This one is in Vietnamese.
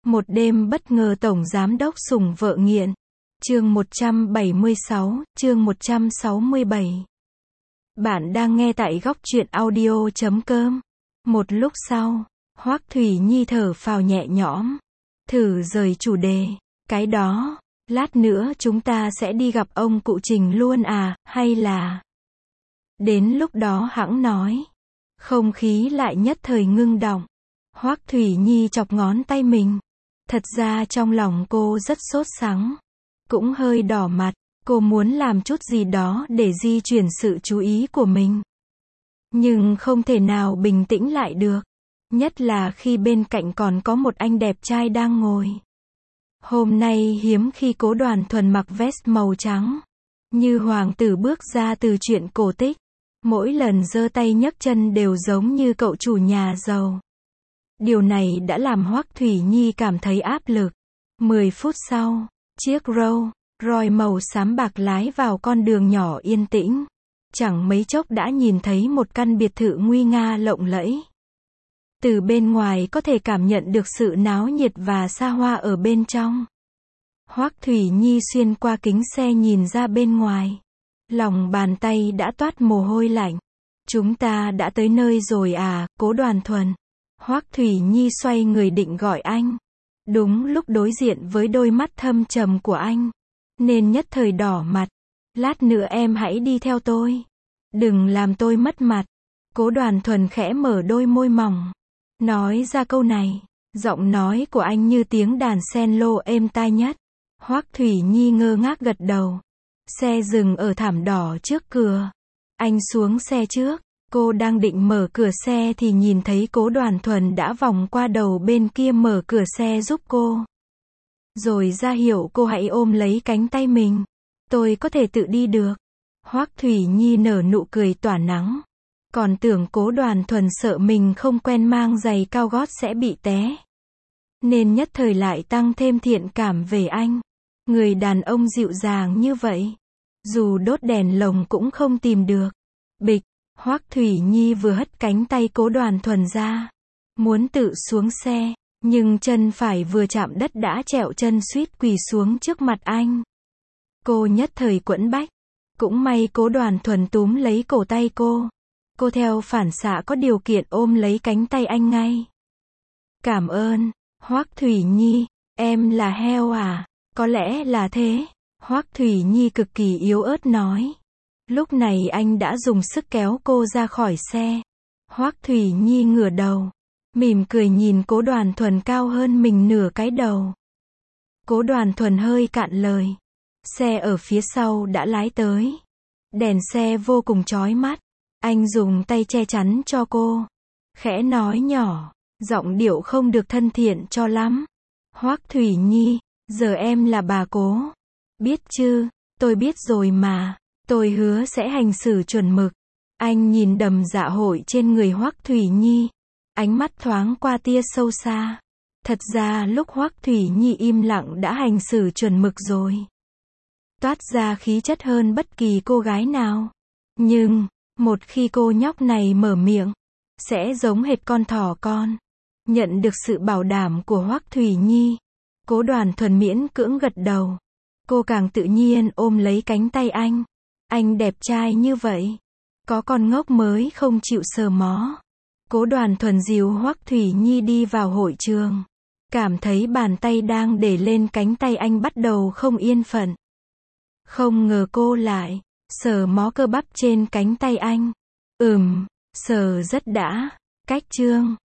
Một đêm bất ngờ tổng giám đốc sủng vợ nghiện. Chương 176, chương 167. Bạn đang nghe tại góc truyện audio.com. Một lúc sau, Hoắc Thủy Nhi thở phào nhẹ nhõm, thử rời chủ đề. Cái đó, lát nữa chúng ta sẽ đi gặp ông cụ Trình luôn à, hay là... Đến lúc đó hẵng nói. Không khí lại nhất thời ngưng đọng. Hoắc Thủy Nhi chọc ngón tay mình. Thật ra trong lòng cô rất sốt sắng, cũng hơi đỏ mặt, cô muốn làm chút gì đó để di chuyển sự chú ý của mình. Nhưng không thể nào bình tĩnh lại được, nhất là khi bên cạnh còn có một anh đẹp trai đang ngồi. Hôm nay hiếm khi Cố Đoàn Thuần mặc vest màu trắng, như hoàng tử bước ra từ truyện cổ tích. Mỗi lần giơ tay nhấc chân đều giống như cậu chủ nhà giàu. Điều này đã làm Hoắc Thủy Nhi cảm thấy áp lực. 10 phút sau, chiếc Rolls Royce màu xám bạc lái vào con đường nhỏ yên tĩnh. Chẳng mấy chốc đã nhìn thấy một căn biệt thự nguy nga lộng lẫy. Từ bên ngoài có thể cảm nhận được sự náo nhiệt và xa hoa ở bên trong. Hoắc Thủy Nhi xuyên qua kính xe nhìn ra bên ngoài. Lòng bàn tay đã toát mồ hôi lạnh. Chúng ta đã tới nơi rồi à, Cố Đoàn Thuần. Hoắc Thủy Nhi xoay người định gọi anh. Đúng lúc đối diện với đôi mắt thâm trầm của anh, nên nhất thời đỏ mặt. Lát nữa em hãy đi theo tôi. Đừng làm tôi mất mặt. Cố Đoàn Thuần khẽ mở đôi môi mỏng. Nói ra câu này, giọng nói của anh như tiếng đàn cello êm tai nhất. Hoắc Thủy Nhi ngơ ngác gật đầu. Xe dừng ở thảm đỏ trước cửa. Anh xuống xe trước. Cô đang định mở cửa xe thì nhìn thấy Cố Đoàn Thuần đã vòng qua đầu bên kia mở cửa xe giúp cô. Rồi ra hiệu cô hãy ôm lấy cánh tay mình. Tôi có thể tự đi được. Hoắc Thủy Nhi nở nụ cười tỏa nắng. Còn tưởng Cố Đoàn Thuần sợ mình không quen mang giày cao gót sẽ bị té, nên nhất thời lại tăng thêm thiện cảm về anh. Người đàn ông dịu dàng như vậy, dù đốt đèn lồng cũng không tìm được. Bịch. Hoắc Thủy Nhi vừa hất cánh tay Cố Đoàn Thuần ra, muốn tự xuống xe, nhưng chân phải vừa chạm đất đã trẹo chân suýt quỳ xuống trước mặt anh. Cô nhất thời quẫn bách. Cũng may Cố Đoàn Thuần túm lấy cổ tay cô. Cô theo phản xạ có điều kiện ôm lấy cánh tay anh ngay. Cảm ơn. Hoắc Thủy Nhi, em là heo à? Có lẽ là thế. Hoắc Thủy Nhi cực kỳ yếu ớt nói. Lúc này anh đã dùng sức kéo cô ra khỏi xe. Hoắc Thủy Nhi ngửa đầu, mỉm cười nhìn Cố Đoàn Thuần cao hơn mình nửa cái đầu. Cố Đoàn Thuần hơi cạn lời. Xe ở phía sau đã lái tới. Đèn xe vô cùng chói mắt. Anh dùng tay che chắn cho cô. Khẽ nói nhỏ, giọng điệu không được thân thiện cho lắm. Hoắc Thủy Nhi, giờ em là bà Cố. Biết chứ, tôi biết rồi mà. Tôi hứa sẽ hành xử chuẩn mực. Anh nhìn đầm dạ hội trên người Hoắc Thủy Nhi. Ánh mắt thoáng qua tia sâu xa. Thật ra lúc Hoắc Thủy Nhi im lặng đã hành xử chuẩn mực rồi. Toát ra khí chất hơn bất kỳ cô gái nào. Nhưng, một khi cô nhóc này mở miệng, sẽ giống hệt con thỏ con. Nhận được sự bảo đảm của Hoắc Thủy Nhi, Cố Đoàn Thuần miễn cưỡng gật đầu. Cô càng tự nhiên ôm lấy cánh tay anh. Anh đẹp trai như vậy, có con ngốc mới không chịu sờ mó. Cố Đoàn Thuần dìu Hoắc Thủy Nhi đi vào hội trường. Cảm thấy bàn tay đang để lên cánh tay anh bắt đầu không yên phận. Không ngờ cô lại sờ mó cơ bắp trên cánh tay anh. Sờ rất đã. Cách chương